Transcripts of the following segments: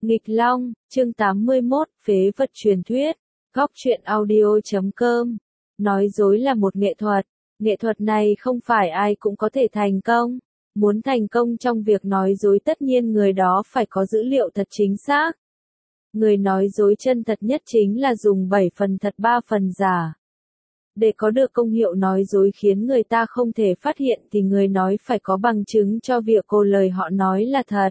Nghịch Long, chương 81, phế vật truyền thuyết, góc truyện audio.com. Nói dối là một nghệ thuật này không phải ai cũng có thể thành công. Muốn thành công trong việc nói dối tất nhiên người đó phải có dữ liệu thật chính xác. Người nói dối chân thật nhất chính là dùng 7 phần thật 3 phần giả. Để có được công hiệu nói dối khiến người ta không thể phát hiện thì người nói phải có bằng chứng cho việc lời họ nói là thật.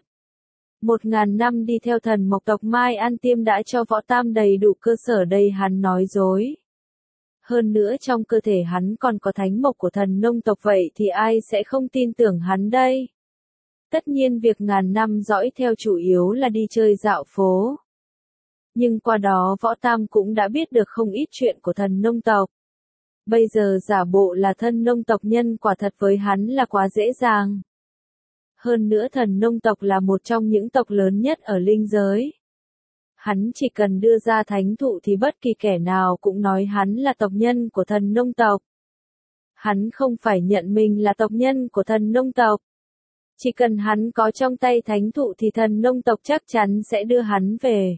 1000 năm đi theo thần mộc tộc Mai An Tiêm đã cho Võ Tam đầy đủ cơ sở đây hắn nói dối. Hơn nữa trong cơ thể hắn còn có thánh mộc của thần nông tộc vậy thì ai sẽ không tin tưởng hắn đây. Tất nhiên việc ngàn năm dõi theo chủ yếu là đi chơi dạo phố. Nhưng qua đó Võ Tam cũng đã biết được không ít chuyện của thần nông tộc. Bây giờ giả bộ là thân nông tộc nhân quả thật với hắn là quá dễ dàng. Hơn nữa thần nông tộc là một trong những tộc lớn nhất ở linh giới. Hắn chỉ cần đưa ra thánh thụ thì bất kỳ kẻ nào cũng nói hắn là tộc nhân của thần nông tộc. Hắn không phải nhận mình là tộc nhân của thần nông tộc. Chỉ cần hắn có trong tay thánh thụ thì thần nông tộc chắc chắn sẽ đưa hắn về.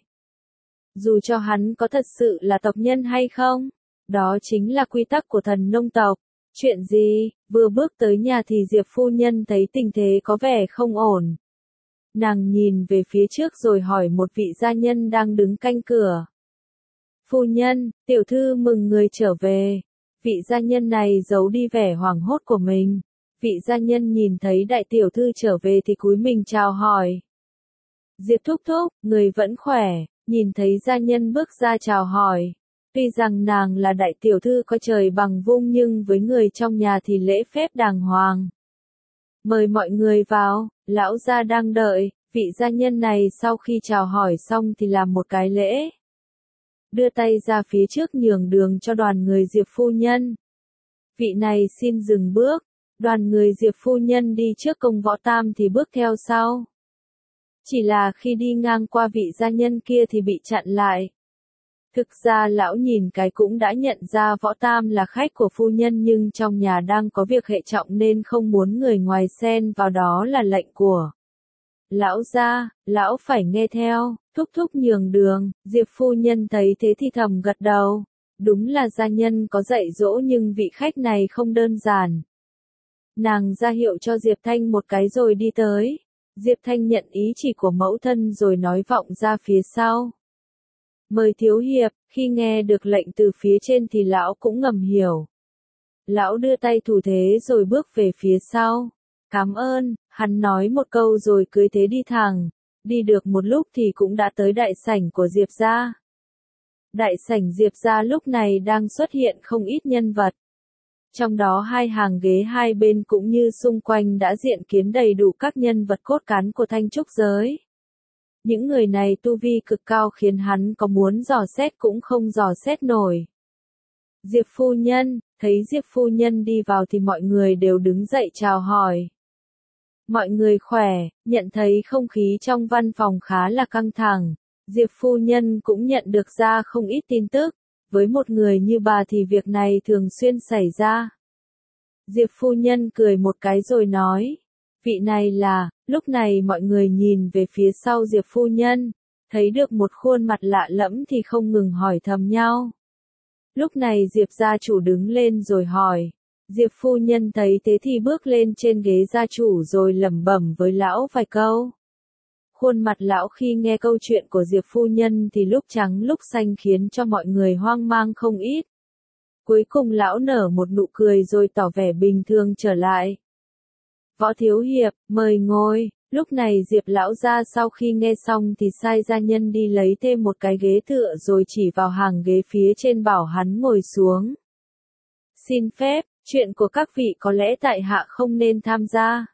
Dù cho hắn có thật sự là tộc nhân hay không, đó chính là quy tắc của thần nông tộc. Chuyện gì? Vừa bước tới nhà thì Diệp phu nhân thấy tình thế có vẻ không ổn. Nàng nhìn về phía trước rồi hỏi một vị gia nhân đang đứng canh cửa. Phu nhân, tiểu thư mừng người trở về. Vị gia nhân này giấu đi vẻ hoảng hốt của mình. Vị gia nhân nhìn thấy đại tiểu thư trở về thì cúi mình chào hỏi. Diệp thúc thúc, người vẫn khỏe, nhìn thấy gia nhân bước ra chào hỏi. Tuy rằng nàng là đại tiểu thư có trời bằng vung nhưng với người trong nhà thì lễ phép đàng hoàng. Mời mọi người vào, lão gia đang đợi, vị gia nhân này sau khi chào hỏi xong thì làm một cái lễ. Đưa tay ra phía trước nhường đường cho đoàn người Diệp phu nhân. Vị này xin dừng bước, đoàn người Diệp phu nhân đi trước công Võ Tam thì bước theo sau. Chỉ là khi đi ngang qua vị gia nhân kia thì bị chặn lại. Thực ra lão nhìn cái cũng đã nhận ra Võ Tam là khách của phu nhân nhưng trong nhà đang có việc hệ trọng nên không muốn người ngoài xen vào, đó là lệnh của lão gia, lão phải nghe theo, thúc thúc nhường đường. Diệp phu nhân thấy thế thì thầm gật đầu. Đúng là gia nhân có dạy dỗ nhưng vị khách này không đơn giản. Nàng ra hiệu cho Diệp Thanh một cái rồi đi tới. Diệp Thanh nhận ý chỉ của mẫu thân rồi nói vọng ra phía sau. Mời thiếu hiệp. Khi nghe được lệnh từ phía trên thì lão cũng ngầm hiểu. Lão đưa tay thủ thế rồi bước về phía sau. Cảm ơn, hắn nói một câu rồi cưỡi thế đi thẳng. Đi được một lúc thì cũng đã tới đại sảnh của Diệp gia. Đại sảnh Diệp gia lúc này đang xuất hiện không ít nhân vật. Trong đó hai hàng ghế hai bên cũng như xung quanh đã diện kiến đầy đủ các nhân vật cốt cán của Thanh Trúc giới. Những người này tu vi cực cao khiến hắn có muốn dò xét cũng không dò xét nổi. Diệp phu nhân, thấy Diệp phu nhân đi vào thì mọi người đều đứng dậy chào hỏi. Mọi người khỏe, nhận thấy không khí trong văn phòng khá là căng thẳng. Diệp phu nhân cũng nhận được ra không ít tin tức. Với một người như bà thì việc này thường xuyên xảy ra. Diệp phu nhân cười một cái rồi nói. Vị này là, lúc này mọi người nhìn về phía sau Diệp phu nhân, thấy được một khuôn mặt lạ lẫm thì không ngừng hỏi thầm nhau. Lúc này Diệp gia chủ đứng lên rồi hỏi. Diệp phu nhân thấy thế thì bước lên trên ghế gia chủ rồi lẩm bẩm với lão vài câu. Khuôn mặt lão khi nghe câu chuyện của Diệp phu nhân thì lúc trắng lúc xanh khiến cho mọi người hoang mang không ít. Cuối cùng lão nở một nụ cười rồi tỏ vẻ bình thường trở lại. Võ thiếu hiệp, mời ngồi. Lúc này Diệp lão gia sau khi nghe xong thì sai gia nhân đi lấy thêm một cái ghế tựa rồi chỉ vào hàng ghế phía trên bảo hắn ngồi xuống. Xin phép, chuyện của các vị có lẽ tại hạ không nên tham gia.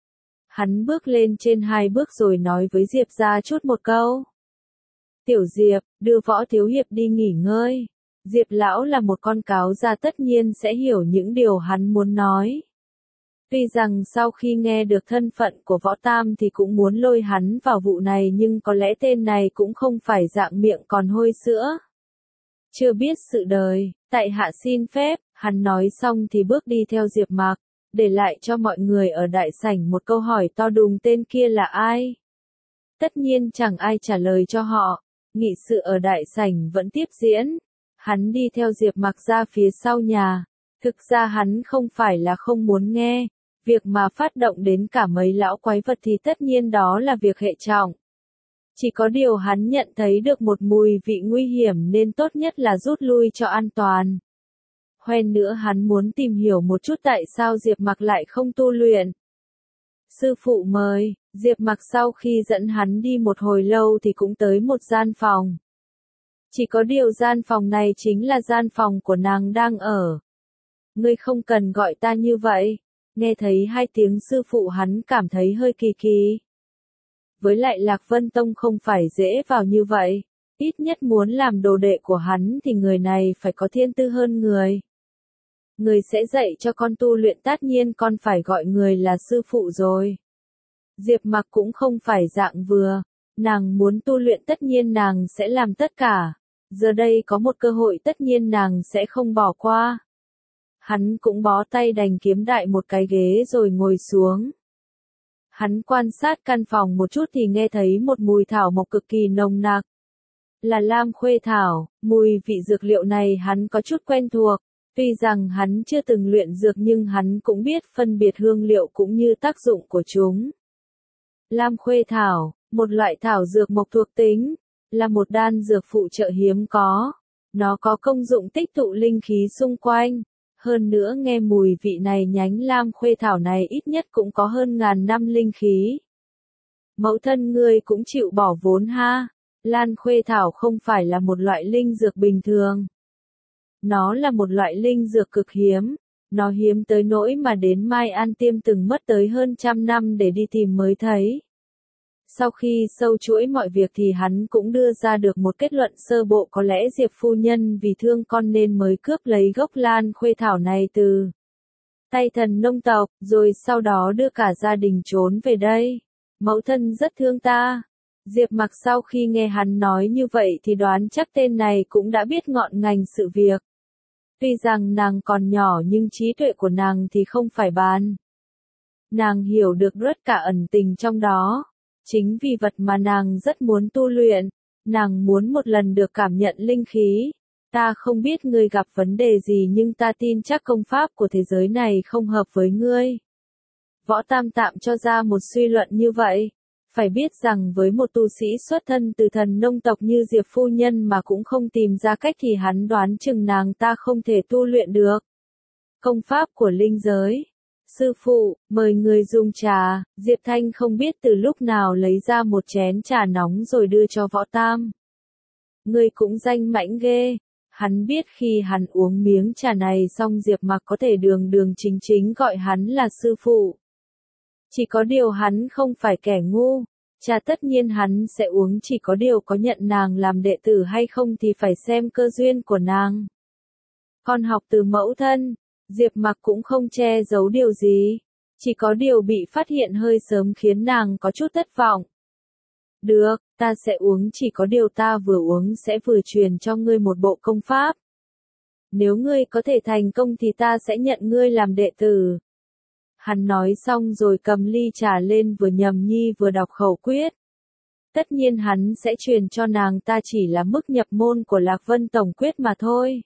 Hắn bước lên trên 2 bước rồi nói với Diệp gia chút một câu. Tiểu Diệp, đưa Võ thiếu hiệp đi nghỉ ngơi. Diệp lão là một con cáo già tất nhiên sẽ hiểu những điều hắn muốn nói. Tuy rằng sau khi nghe được thân phận của Võ Tam thì cũng muốn lôi hắn vào vụ này nhưng có lẽ tên này cũng không phải dạng miệng còn hôi sữa. Chưa biết sự đời, tại hạ xin phép, hắn nói xong thì bước đi theo Diệp Mạc, để lại cho mọi người ở đại sảnh một câu hỏi to đùng tên kia là ai. Tất nhiên chẳng ai trả lời cho họ. Nghị sự ở đại sảnh vẫn tiếp diễn. Hắn đi theo Diệp Mặc ra phía sau nhà. Thực ra hắn không phải là không muốn nghe. Việc mà phát động đến cả mấy lão quái vật thì tất nhiên đó là việc hệ trọng. Chỉ có điều hắn nhận thấy được một mùi vị nguy hiểm nên tốt nhất là rút lui cho an toàn. Hơn nữa hắn muốn tìm hiểu một chút tại sao Diệp Mặc lại không tu luyện. Sư phụ mời, Diệp Mặc sau khi dẫn hắn đi một hồi lâu thì cũng tới một gian phòng. Chỉ có điều gian phòng này chính là gian phòng của nàng đang ở. Ngươi không cần gọi ta như vậy. Nghe thấy hai tiếng sư phụ hắn cảm thấy hơi kỳ kỳ. Với lại Lạc Vân Tông không phải dễ vào như vậy. Ít nhất muốn làm đồ đệ của hắn thì người này phải có thiên tư hơn người. Người sẽ dạy cho con tu luyện tất nhiên con phải gọi người là sư phụ rồi. Diệp Mặc cũng không phải dạng vừa. Nàng muốn tu luyện tất nhiên nàng sẽ làm tất cả. Giờ đây có một cơ hội tất nhiên nàng sẽ không bỏ qua. Hắn cũng bó tay đành kiếm đại một cái ghế rồi ngồi xuống. Hắn quan sát căn phòng một chút thì nghe thấy một mùi thảo mộc cực kỳ nồng nặc. Là lam khuê thảo, mùi vị dược liệu này hắn có chút quen thuộc. Tuy rằng hắn chưa từng luyện dược nhưng hắn cũng biết phân biệt hương liệu cũng như tác dụng của chúng. Lam khuê thảo, một loại thảo dược mộc thuộc tính, là một đan dược phụ trợ hiếm có. Nó có công dụng tích tụ linh khí xung quanh. Hơn nữa nghe mùi vị này nhánh lam khuê thảo này ít nhất cũng có hơn 1000 năm linh khí. Mẫu thân ngươi cũng chịu bỏ vốn ha. Lan khuê thảo không phải là một loại linh dược bình thường. Nó là một loại linh dược cực hiếm. Nó hiếm tới nỗi mà đến Mai An Tiêm từng mất tới hơn 100 năm để đi tìm mới thấy. Sau khi sâu chuỗi mọi việc thì hắn cũng đưa ra được một kết luận sơ bộ có lẽ Diệp phu nhân vì thương con nên mới cướp lấy gốc lan khuê thảo này từ tay thần nông tộc, rồi sau đó đưa cả gia đình trốn về đây. Mẫu thân rất thương ta. Diệp Mặc sau khi nghe hắn nói như vậy thì đoán chắc tên này cũng đã biết ngọn ngành sự việc. Tuy rằng nàng còn nhỏ nhưng trí tuệ của nàng thì không phải bàn. Nàng hiểu được rất cả ẩn tình trong đó. Chính vì vật mà nàng rất muốn tu luyện, nàng muốn một lần được cảm nhận linh khí. Ta không biết ngươi gặp vấn đề gì nhưng ta tin chắc công pháp của thế giới này không hợp với ngươi. Võ Tam tạm cho ra một suy luận như vậy. Phải biết rằng với một tu sĩ xuất thân từ thần nông tộc như Diệp phu nhân mà cũng không tìm ra cách thì hắn đoán chừng nàng ta không thể tu luyện được. Công pháp của linh giới. Sư phụ, mời người dùng trà. Diệp Thanh không biết từ lúc nào lấy ra một chén trà nóng rồi đưa cho Võ Tam. Người cũng danh mãnh ghê. Hắn biết khi hắn uống miếng trà này xong Diệp Mặc có thể đường đường chính chính gọi hắn là sư phụ. Chỉ có điều hắn không phải kẻ ngu. Trà tất nhiên hắn sẽ uống, chỉ có điều có nhận nàng làm đệ tử hay không thì phải xem cơ duyên của nàng. Con học từ mẫu thân. Diệp Mặc cũng không che giấu điều gì. Chỉ có điều bị phát hiện hơi sớm khiến nàng có chút thất vọng. Được, ta sẽ uống, chỉ có điều ta vừa uống sẽ vừa truyền cho ngươi một bộ công pháp. Nếu ngươi có thể thành công thì ta sẽ nhận ngươi làm đệ tử. Hắn nói xong rồi cầm ly trà lên vừa nhầm nhi vừa đọc khẩu quyết. Tất nhiên hắn sẽ truyền cho nàng ta chỉ là mức nhập môn của Lạc Vân Tổng quyết mà thôi.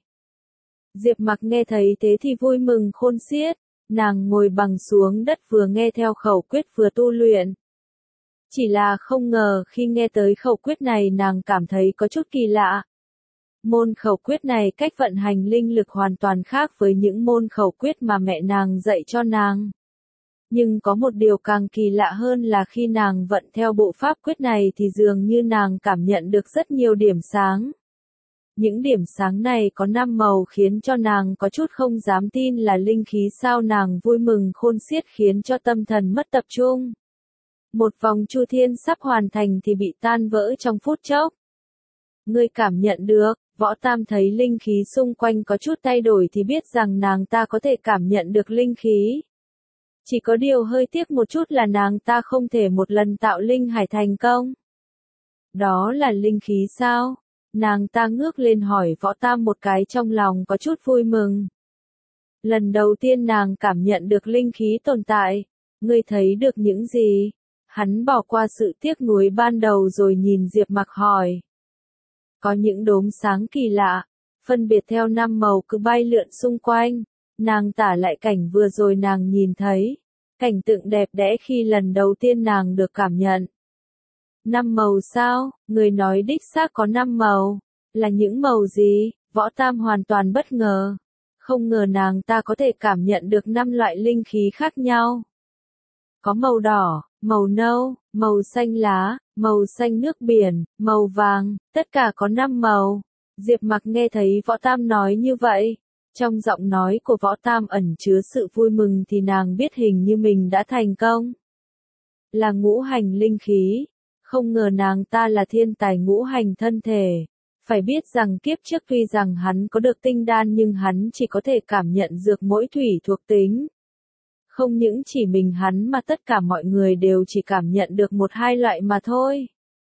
Diệp Mặc nghe thấy thế thì vui mừng khôn xiết, nàng ngồi bằng xuống đất vừa nghe theo khẩu quyết vừa tu luyện. Chỉ là không ngờ khi nghe tới khẩu quyết này nàng cảm thấy có chút kỳ lạ. Môn khẩu quyết này cách vận hành linh lực hoàn toàn khác với những môn khẩu quyết mà mẹ nàng dạy cho nàng. Nhưng có một điều càng kỳ lạ hơn là khi nàng vận theo bộ pháp quyết này thì dường như nàng cảm nhận được rất nhiều điểm sáng. Những điểm sáng này có 5 màu khiến cho nàng có chút không dám tin là linh khí, sao nàng vui mừng khôn xiết khiến cho tâm thần mất tập trung. Một vòng chu thiên sắp hoàn thành thì bị tan vỡ trong phút chốc. Ngươi cảm nhận được, Võ Tam thấy linh khí xung quanh có chút thay đổi thì biết rằng nàng ta có thể cảm nhận được linh khí. Chỉ có điều hơi tiếc một chút là nàng ta không thể một lần tạo linh hải thành công. Đó là linh khí sao? Nàng ta ngước lên hỏi Võ Tam một cái, trong lòng có chút vui mừng. Lần đầu tiên nàng cảm nhận được linh khí tồn tại. Ngươi thấy được những gì? Hắn bỏ qua sự tiếc nuối ban đầu rồi nhìn Diệp Mặc hỏi. Có những đốm sáng kỳ lạ, phân biệt theo năm màu cứ bay lượn xung quanh. Nàng tả lại cảnh vừa rồi nàng nhìn thấy. Cảnh tượng đẹp đẽ khi lần đầu tiên nàng được cảm nhận. 5 màu sao? Người nói đích xác có 5 màu. Là những màu gì? Võ Tam hoàn toàn bất ngờ. Không ngờ nàng ta có thể cảm nhận được 5 loại linh khí khác nhau. Có màu đỏ, màu nâu, màu xanh lá, màu xanh nước biển, màu vàng, tất cả có 5 màu. Diệp Mặc nghe thấy Võ Tam nói như vậy. Trong giọng nói của Võ Tam ẩn chứa sự vui mừng thì nàng biết hình như mình đã thành công. Là ngũ hành linh khí. Không ngờ nàng ta là thiên tài ngũ hành thân thể. Phải biết rằng kiếp trước tuy rằng hắn có được tinh đan nhưng hắn chỉ có thể cảm nhận dược mỗi thủy thuộc tính. Không những chỉ mình hắn mà tất cả mọi người đều chỉ cảm nhận được một hai loại mà thôi.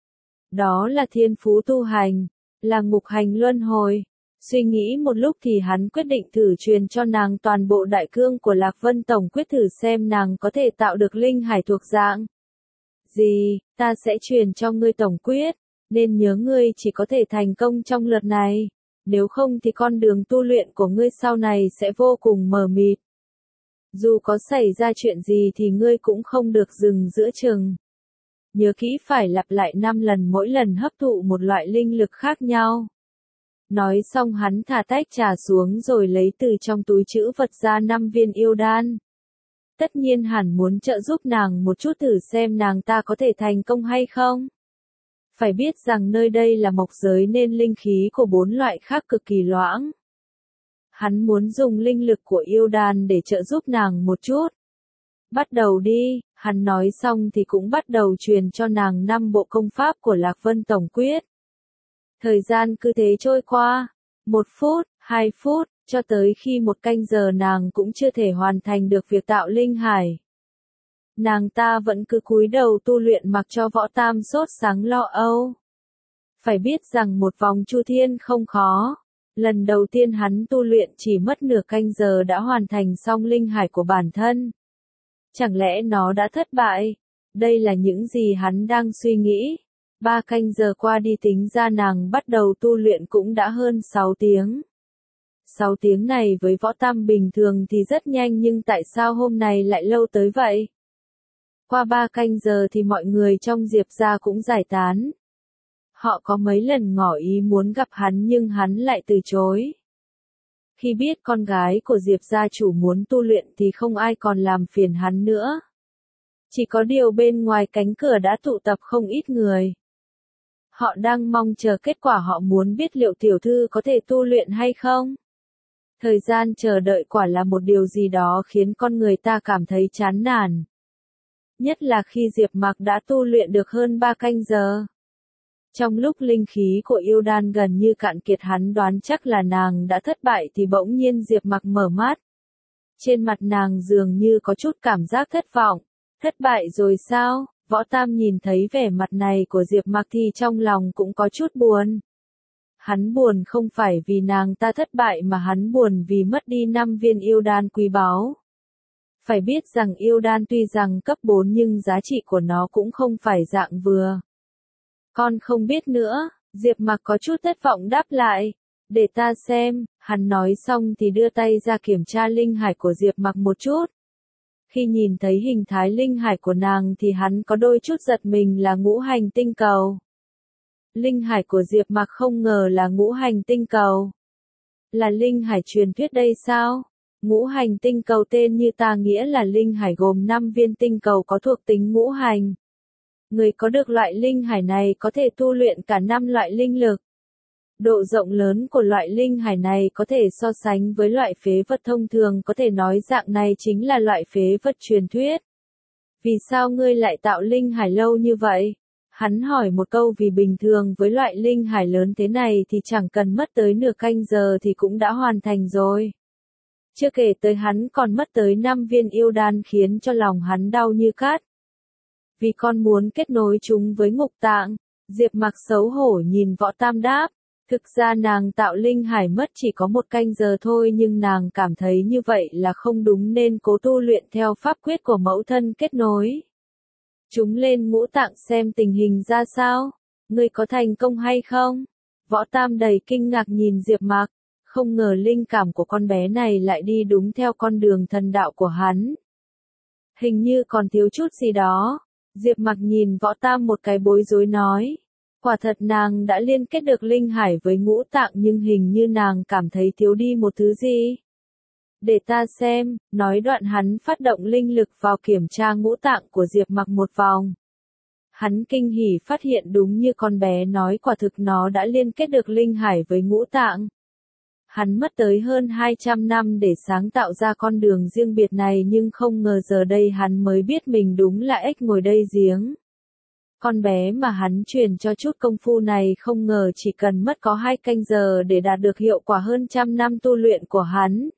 Đó là thiên phú tu hành, là ngục hành luân hồi. Suy nghĩ một lúc thì hắn quyết định thử truyền cho nàng toàn bộ đại cương của Lạc Vân Tổng Quyết thử xem nàng có thể tạo được linh hải thuộc dạng. Gì, ta sẽ truyền cho ngươi Tổng Quyết, nên nhớ ngươi chỉ có thể thành công trong lượt này, nếu không thì con đường tu luyện của ngươi sau này sẽ vô cùng mờ mịt. Dù có xảy ra chuyện gì thì ngươi cũng không được dừng giữa chừng. Nhớ kỹ phải lặp lại 5 lần mỗi lần hấp thụ một loại linh lực khác nhau. Nói xong hắn thả tách trà xuống rồi lấy từ trong túi trữ vật ra 5 viên yêu đan. Tất nhiên hẳn muốn trợ giúp nàng một chút thử xem nàng ta có thể thành công hay không. Phải biết rằng nơi đây là mộc giới nên linh khí của 4 loại khác cực kỳ loãng. Hắn muốn dùng linh lực của yêu đan để trợ giúp nàng một chút. Bắt đầu đi, hắn nói xong thì cũng bắt đầu truyền cho nàng 5 bộ công pháp của Lạc Vân Tổng Quyết. Thời gian cứ thế trôi qua, 1 phút, 2 phút, cho tới khi 1 canh giờ nàng cũng chưa thể hoàn thành được việc tạo linh hải. Nàng ta vẫn cứ cúi đầu tu luyện mặc cho Võ Tam sốt sáng lo âu. Phải biết rằng một vòng chu thiên không khó. Lần đầu tiên hắn tu luyện chỉ mất nửa canh giờ đã hoàn thành xong linh hải của bản thân. Chẳng lẽ nó đã thất bại? Đây là những gì hắn đang suy nghĩ. 3 canh giờ qua đi tính ra nàng bắt đầu tu luyện cũng đã hơn 6 tiếng. 6 tiếng này với Võ Tam bình thường thì rất nhanh nhưng tại sao hôm nay lại lâu tới vậy? Qua 3 canh giờ thì mọi người trong Diệp gia cũng giải tán. Họ có mấy lần ngỏ ý muốn gặp hắn nhưng hắn lại từ chối. Khi biết con gái của Diệp gia chủ muốn tu luyện thì không ai còn làm phiền hắn nữa. Chỉ có điều bên ngoài cánh cửa đã tụ tập không ít người. Họ đang mong chờ kết quả, họ muốn biết liệu tiểu thư có thể tu luyện hay không. Thời gian chờ đợi quả là một điều gì đó khiến con người ta cảm thấy chán nản. Nhất là khi Diệp Mặc đã tu luyện được hơn 3 canh giờ. Trong lúc linh khí của yêu đan gần như cạn kiệt hắn đoán chắc là nàng đã thất bại thì bỗng nhiên Diệp Mặc mở mắt. Trên mặt nàng dường như có chút cảm giác thất vọng. Thất bại rồi sao? Võ Tam nhìn thấy vẻ mặt này của Diệp Mặc thì trong lòng cũng có chút buồn. Hắn buồn không phải vì nàng ta thất bại mà hắn buồn vì mất đi 5 viên yêu đan quý báu. Phải biết rằng yêu đan tuy rằng cấp 4 nhưng giá trị của nó cũng không phải dạng vừa. Con không biết nữa, Diệp Mặc có chút thất vọng đáp lại. Để ta xem, hắn nói xong thì đưa tay ra kiểm tra linh hải của Diệp Mặc một chút. Khi nhìn thấy hình thái linh hải của nàng thì hắn có đôi chút giật mình, là ngũ hành tinh cầu. Linh hải của Diệp Mặc không ngờ là ngũ hành tinh cầu. Là linh hải truyền thuyết đây sao? Ngũ hành tinh cầu tên như ta nghĩa là linh hải gồm 5 viên tinh cầu có thuộc tính ngũ hành. Người có được loại linh hải này có thể tu luyện cả 5 loại linh lực. Độ rộng lớn của loại linh hải này có thể so sánh với loại phế vật thông thường, có thể nói dạng này chính là loại phế vật truyền thuyết. Vì sao ngươi lại tạo linh hải lâu như vậy? Hắn hỏi một câu, vì bình thường với loại linh hải lớn thế này thì chẳng cần mất tới nửa canh giờ thì cũng đã hoàn thành rồi. Chưa kể tới hắn còn mất tới 5 viên yêu đan khiến cho lòng hắn đau như cát. Vì con muốn kết nối chúng với ngục tạng, Diệp Mặc xấu hổ nhìn Võ Tam đáp. Thực ra nàng tạo linh hải mất chỉ có 1 canh giờ thôi nhưng nàng cảm thấy như vậy là không đúng nên cố tu luyện theo pháp quyết của mẫu thân kết nối. Chúng lên ngũ tạng xem tình hình ra sao. Ngươi có thành công hay không? Võ Tam đầy kinh ngạc nhìn Diệp Mặc, không ngờ linh cảm của con bé này lại đi đúng theo con đường thần đạo của hắn. Hình như còn thiếu chút gì đó. Diệp Mặc nhìn Võ Tam một cái bối rối nói. Quả thật nàng đã liên kết được linh hải với ngũ tạng nhưng hình như nàng cảm thấy thiếu đi một thứ gì. Để ta xem, nói đoạn hắn phát động linh lực vào kiểm tra ngũ tạng của Diệp Mặc một vòng. Hắn kinh hỉ phát hiện đúng như con bé nói, quả thực nó đã liên kết được linh hải với ngũ tạng. Hắn mất tới hơn 200 năm để sáng tạo ra con đường riêng biệt này nhưng không ngờ giờ đây hắn mới biết mình đúng là ếch ngồi đây giếng. Con bé mà hắn truyền cho chút công phu này không ngờ chỉ cần mất có 2 canh giờ để đạt được hiệu quả hơn 100 năm tu luyện của hắn.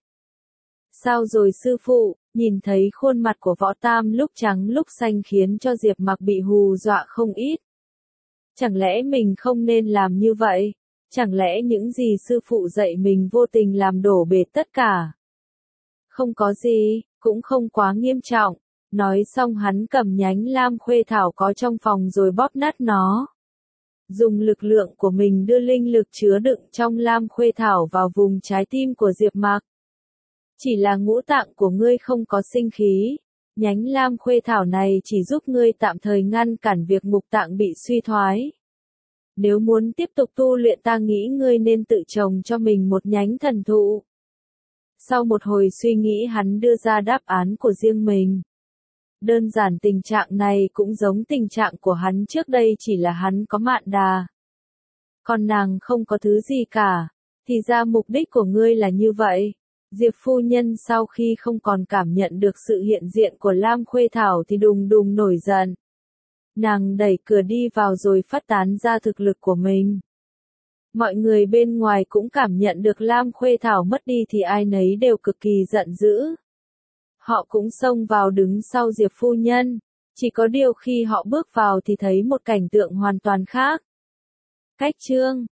Sao rồi sư phụ? Nhìn thấy khuôn mặt của Võ Tam lúc trắng lúc xanh khiến cho Diệp Mặc bị hù dọa không ít. Chẳng lẽ mình không nên làm như vậy? Chẳng lẽ những gì sư phụ dạy mình vô tình làm đổ bể tất cả? Không có gì, cũng không quá nghiêm trọng. Nói xong hắn cầm nhánh lam khuê thảo có trong phòng rồi bóp nát nó. Dùng lực lượng của mình đưa linh lực chứa đựng trong lam khuê thảo vào vùng trái tim của Diệp Mặc. Chỉ là ngũ tạng của ngươi không có sinh khí. Nhánh lam khuê thảo này chỉ giúp ngươi tạm thời ngăn cản việc ngục tạng bị suy thoái. Nếu muốn tiếp tục tu luyện ta nghĩ ngươi nên tự trồng cho mình một nhánh thần thụ. Sau một hồi suy nghĩ hắn đưa ra đáp án của riêng mình. Đơn giản tình trạng này cũng giống tình trạng của hắn trước đây, chỉ là hắn có Mạn Đà. Còn nàng không có thứ gì cả. Thì ra mục đích của ngươi là như vậy. Diệp phu nhân sau khi không còn cảm nhận được sự hiện diện của Lam Khuê Thảo thì đùng đùng nổi giận. Nàng đẩy cửa đi vào rồi phát tán ra thực lực của mình. Mọi người bên ngoài cũng cảm nhận được Lam Khuê Thảo mất đi thì ai nấy đều cực kỳ giận dữ. Họ cũng xông vào đứng sau Diệp phu nhân. Chỉ có điều khi họ bước vào thì thấy một cảnh tượng hoàn toàn khác. Cách chương